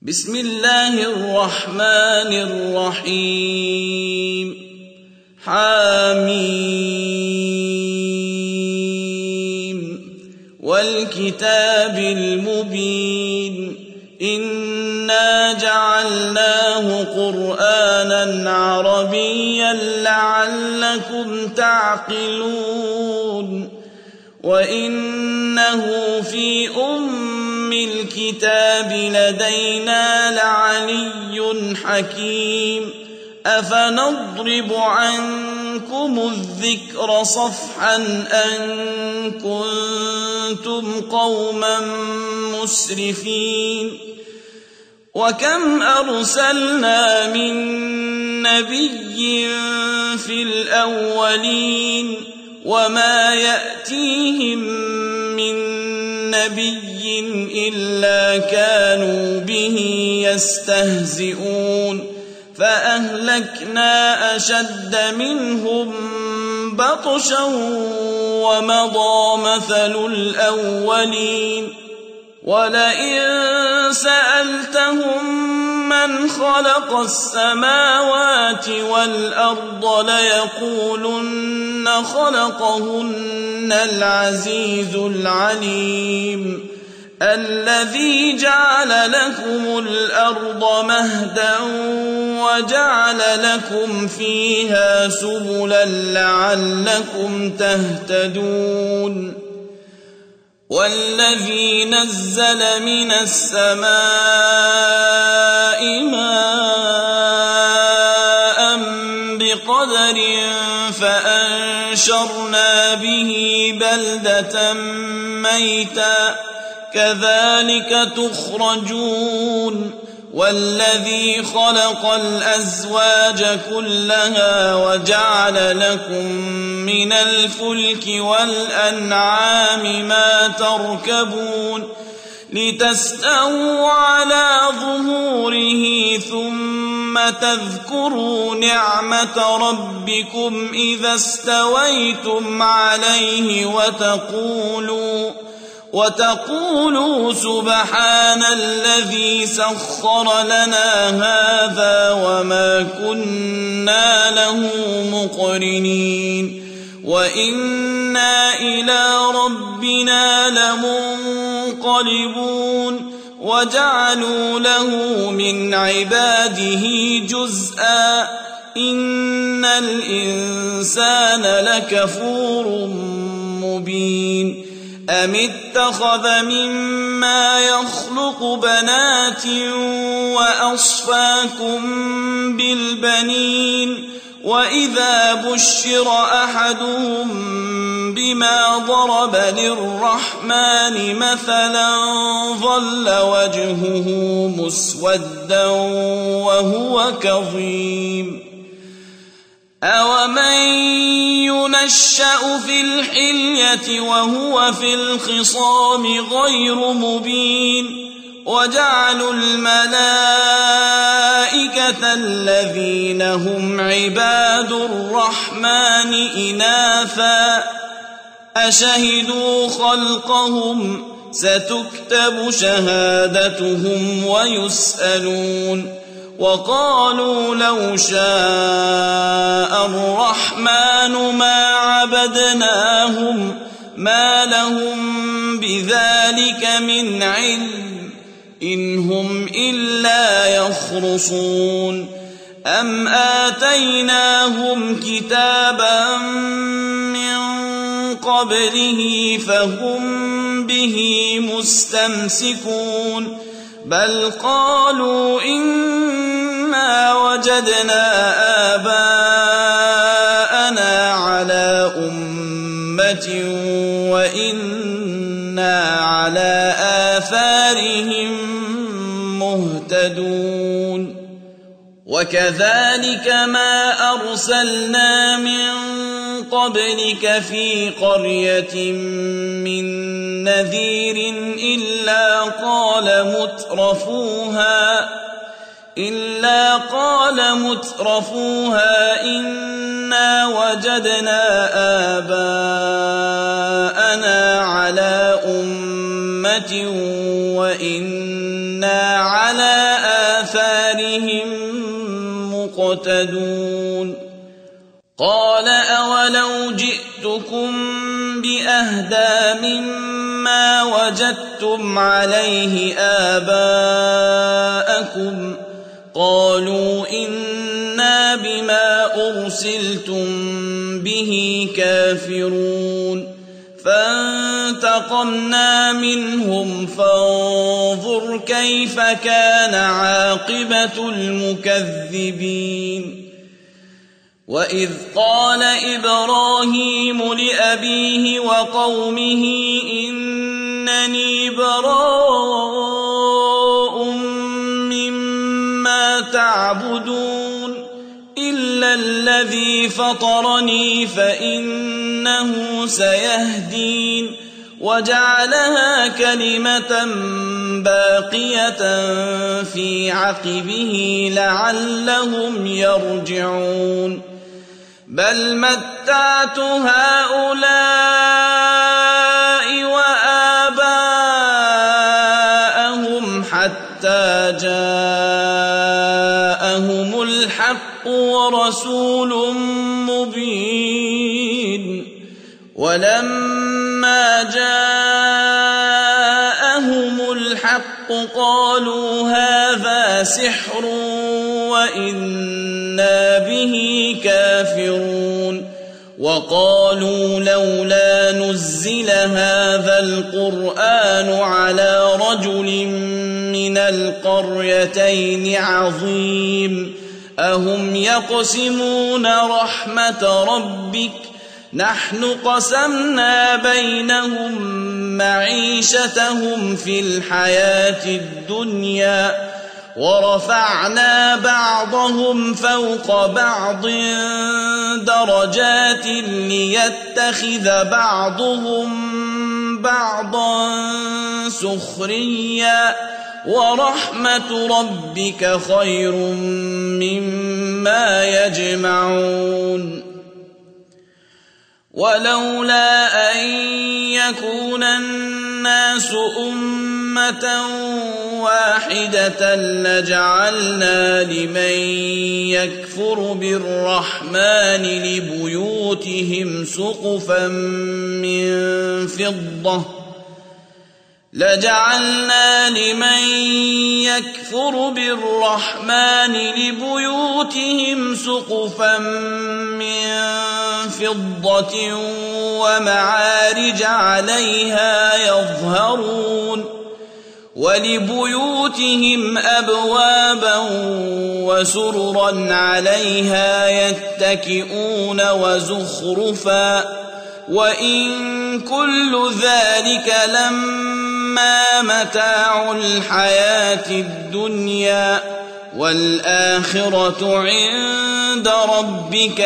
بسم الله الرحمن الرحيم حميم والكتاب المبين إنا جعلناه قرآنا عربيا لعلكم تعقلون وإنه في الكتاب لدينا لعلي حكيم أفنضرب عنكم الذكر صفحا أن كنتم قوما مسرفين وكم أرسلنا من نبي في الأولين وما يأتيهم من نبي إلا كانوا به يستهزئون فأهلكنا أشد منهم بطشا ومضى مثل الأولين ولئن سألتهم من خلق السماوات والأرض ليقولن خلقهن العزيز العليم الذي جعل لكم الأرض مهدا وجعل لكم فيها سبلا لعلكم تهتدون والذي نزل من السماء ماء بقدر فأنشرنا به بلدة ميتا كذلك تخرجون والذي خلق الأزواج كلها وجعل لكم من الفلك والأنعام ما تركبون لتستووا على ظهوره ثم تذكروا نعمة ربكم إذا استويتم عليه وتقولوا سبحان الذي سخر لنا هذا وما كنا له مقرنين وإنا إلى ربنا لمنقلبون وجعلوا له من عباده جزءا إن الإنسان لكفور مبين أم اتخذ مما يخلق بنات وأصفاكم بالبنين وإذا بشر أحدهم بما ضرب للرحمن مثلا ظل وجهه مسودا وهو كظيم أومن ينشأ في الحلية وهو في الخصام غير مبين وجعلوا الملائكة الذين هم عباد الرحمن إناثا أشهدوا خلقهم ستكتب شهادتهم ويسألون وقالوا لو شاء الرحمن ما عبدناهم ما لهم بذلك من علم إن هم إلا يخرصون أم آتيناهم كتابا من قبله فهم به مستمسكون بل قالوا إنا وجدنا آباءنا على أمة وإنا على آثارهم مهتدون وكذلك ما أرسلنا من قبلك في قرية من نذير إلا قال مترفوها إنا وجدنا آباءنا على أمة وإنا على آثارهم مقتدون قال أولو جئتكم بأهدى مما وجدتم عليه آباءكم قالوا إنا بما أرسلتم به كافرون فانتقمنا منهم فانظر كيف كان عاقبة المكذبين وإذ قال إبراهيم لأبيه وقومه إنني براء مما تعبدون إلا الذي فطرني فإنه سيهدين وجعلها كلمة باقية في عقبه لعلهم يرجعون بل متعت هؤلاء وآباءهم حتى جاءهم الحق ورسول مبين ولما جاءهم الحق قالوا هذا سحر وإنا به كافرون وقالوا لولا نزل هذا القرآن على رجل من القريتين عظيم أهم يقسمون رحمة ربك نحن قسمنا بينهم معيشتهم في الحياة الدنيا ورفعنا بعضهم فوق بعض درجات ليتخذ بعضهم بعضا سخريا ورحمة ربك خير مما يجمعون ولولا أن يكون الناس أمة واحدة لجعلنا لمن يكفر بالرحمن لبيوتهم سقفا من فضة ومعارج عليها يظهرون ولبيوتهم أبوابا وسررا عليها يتكئون وزخرفا وإن كل ذلك لما متاع الحياة الدنيا والآخرة عند ربك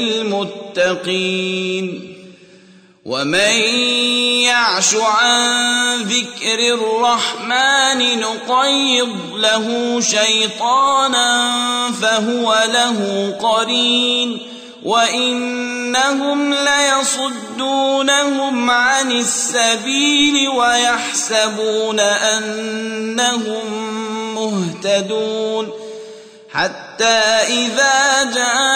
للمتقين ومن يعش عن ذكر الرحمن نقيض له شيطانا فهو له قرين وإنهم ليصدونهم عن السبيل ويحسبون أنهم مهتدون حتى إذا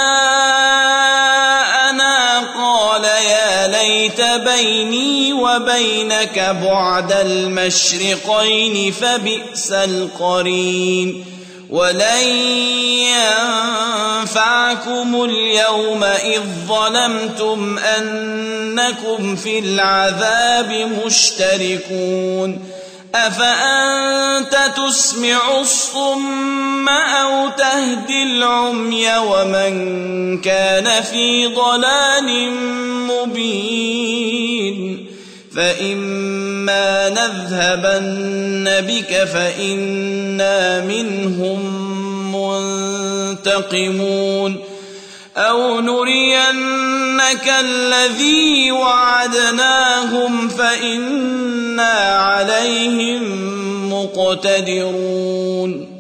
جاءنا قال يا ليت بيني وبينك بعد المشرقين فبئس القرين ولن ينفعكم اليوم إذ ظلمتم أنكم في العذاب مشتركون أفأنت تسمع الصم أو تهدي العمي ومن كان في ضلال مبين فإما نذهبن بك فإنا منهم منتقمون أو نرينك الذي وعدناهم فإنا عليهم مقتدرون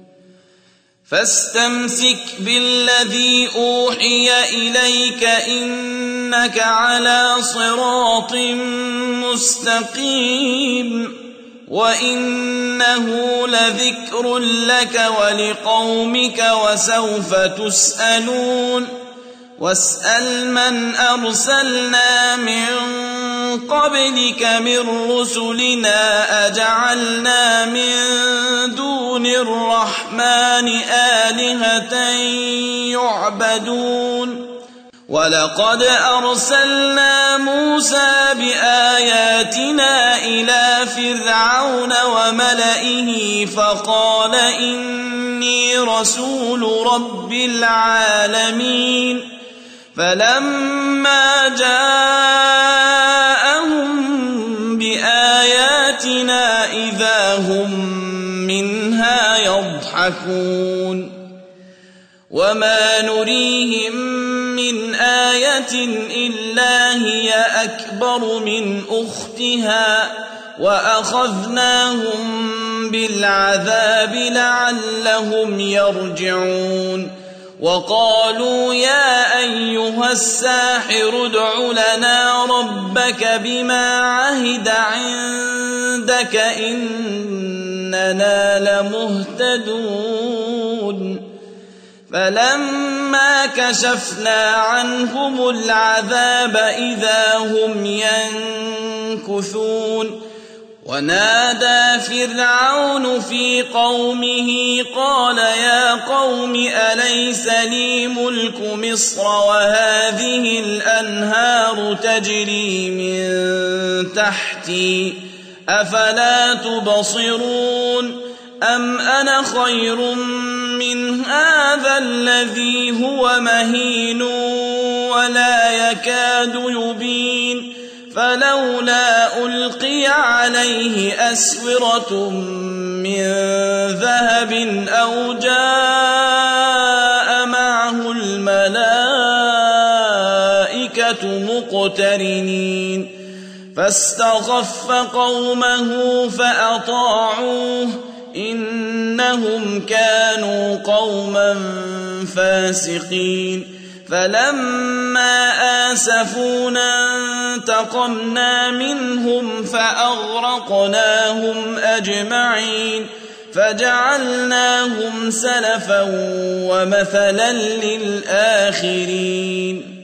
فاستمسك بالذي أوحي إليك إنك على صراط مستقيم وإنه لذكر لك ولقومك وسوف تسألون واسأل من أرسلنا من قبلك من رسلنا أجعلنا من دون الرحمن آلهة يعبدون ولقد أرسلنا موسى بآياتنا إلى فرعون وملئه فقال إني رسول رب العالمين فلما جاءهم بآياتنا إذا هم منها يضحكون وما نريهم من آية إلا هي أكبر من أختها وأخذناهم بالعذاب لعلهم يرجعون وقالوا يا أيها الساحر ادع لنا ربك بما عهد عندك إننا لمهتدون فلما كشفنا عنهم العذاب إذا هم ينكثون ونادى فرعون في قومه قال يا قوم أليس لي ملك مصر وهذه الأنهار تجري من تحتي أفلا تبصرون أم أنا خير من هذا الذي هو مهين ولا يكاد يبين فلولا ألقي عليه أسورة من ذهب أو جاء معه الملائكة مقترنين فاستخف قومه فأطاعوه إنهم كانوا قوما فاسقين فلما آسفونا انتقمنا منهم فأغرقناهم أجمعين فجعلناهم سلفا ومثلا للآخرين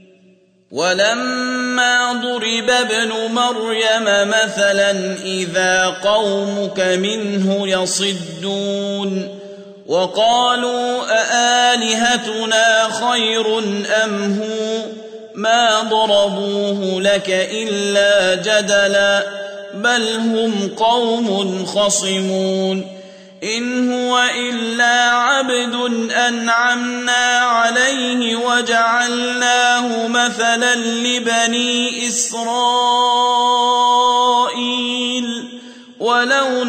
ولما ضرب ابن مريم مثلا إذا قومك منه يصدون وقالوا أآلهتنا خير أم هو ما ضربوه لك إلا جدلا بل هم قوم خصمون إن هو إلا عبد أنعمنا عليه وجعلناه مثلا لبني إسرائيل ولو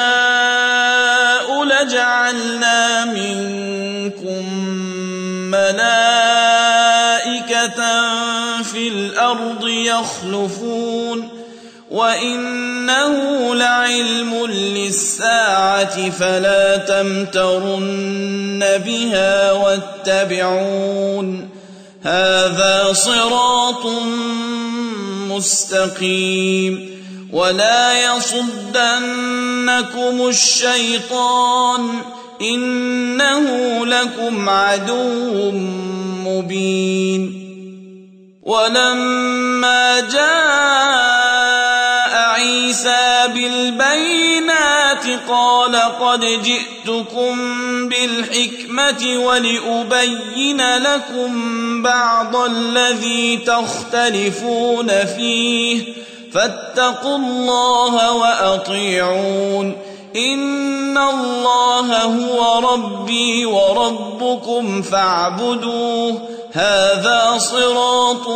نشاء لجعلنا منكم ملائكة في الأرض يخلفون وإنه لعلم للساعة فلا تمترن بها واتبعون هذا صراط مستقيم ولا يصدنكم الشيطان إنه لكم عدو مبين ولما جاء عيسى بالبينات قال قد جئتكم بالحكمة ولأبين لكم بعض الذي تختلفون فيه فاتقوا الله وأطيعون إن الله هو ربي وربكم فاعبدوه هذا صراط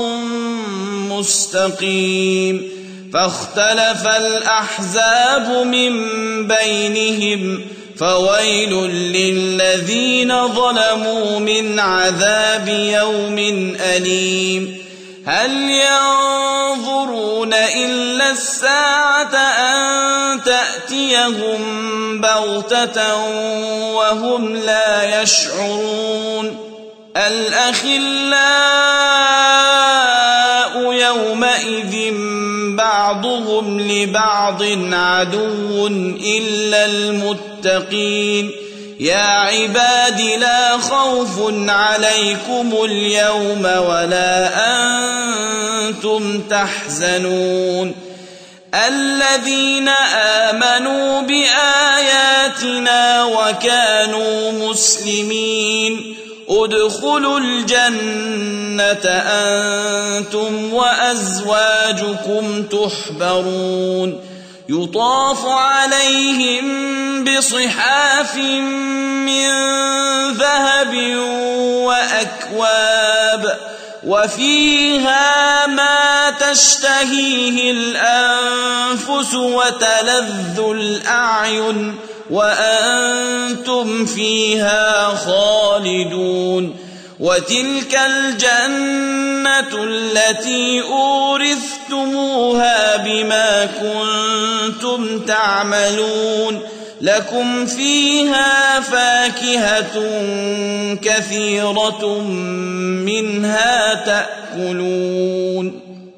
مستقيم فاختلف الأحزاب من بينهم فويل للذين ظلموا من عذاب يوم أليم هل ينظرون إلا الساعة أن تأتيهم بغتة وهم لا يشعرون الأخلاء يومئذ بعضهم لبعض عدو إلا المتقين يا عباد لا خوف عليكم اليوم ولا أنتم تحزنون الذين آمنوا بآياتنا وكانوا مسلمين ادخلوا الجنة أنتم وأزواجكم تحبرون يطاف عليهم بصحاف من ذهب وأكواب وفيها ما تشتهيه الأنفس وتلذ الأعين وأنتم فيها خالدون وتلك الجنة التي أورثتموها بما كنتم تعملون لكم فيها فاكهة كثيرة منها تأكلون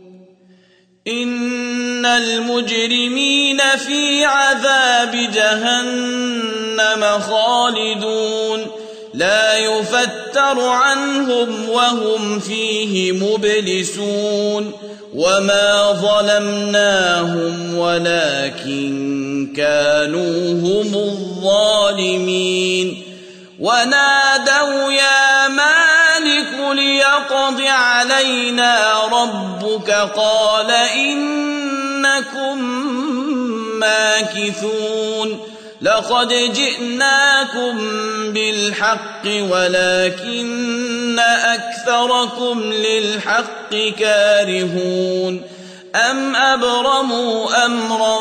إن المجرمين في عذاب جهنم خالدون لا يفتر عنهم وهم فيه مبلسون وما ظلمناهم ولكن كانوا هم الظالمين ونادوا يا مالك ليقض علينا ربك قال إنكم ماكثون لقد جئناكم بالحق ولكن أكثركم للحق كارهون أم أبرموا أمرا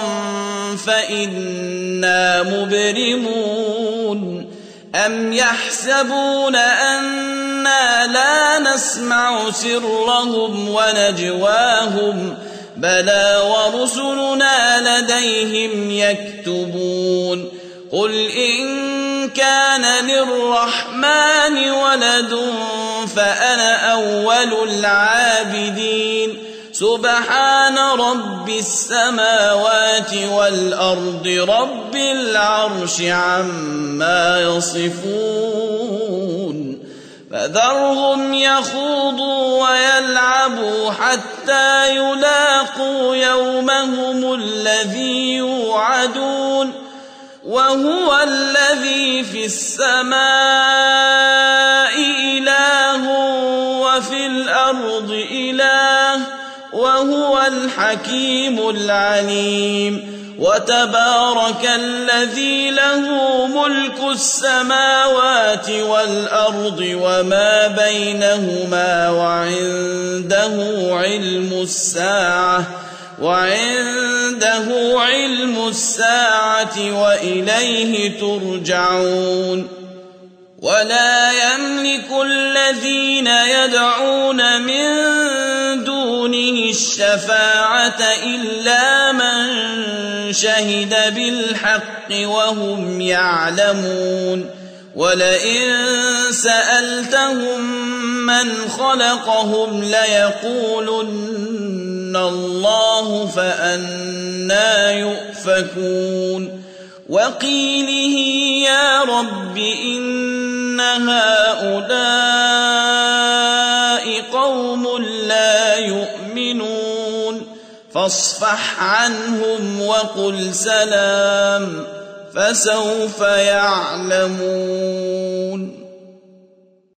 فإنا مبرمون أم يحسبون أنا لا نسمع سرهم ونجواهم بلى ورسلنا لديهم يكتبون قل إن كان للرحمن ولد فأنا أول العابدين سبحان رب السماوات والأرض رب العرش عما يصفون فذرهم يخوضوا ويلعبوا حتى يلاقوا يومهم الذي يوعدون وهو الذي في السماء إله وفي الأرض إله وهو الحكيم العليم وتبارك الذي له ملك السماوات والأرض وما بينهما وعنده علم الساعة وإليه ترجعون ولا يملك الذين يدعون من دونه الشفاعة إلا من شهد بالحق وهم يعلمون ولئن سألتهم من خلقهم ليقولن الله فأنى يؤفكون وقيله يا رب إن هؤلاء قوم لا يؤمنون فاصفح عنهم وقل سلام فسوف يعلمون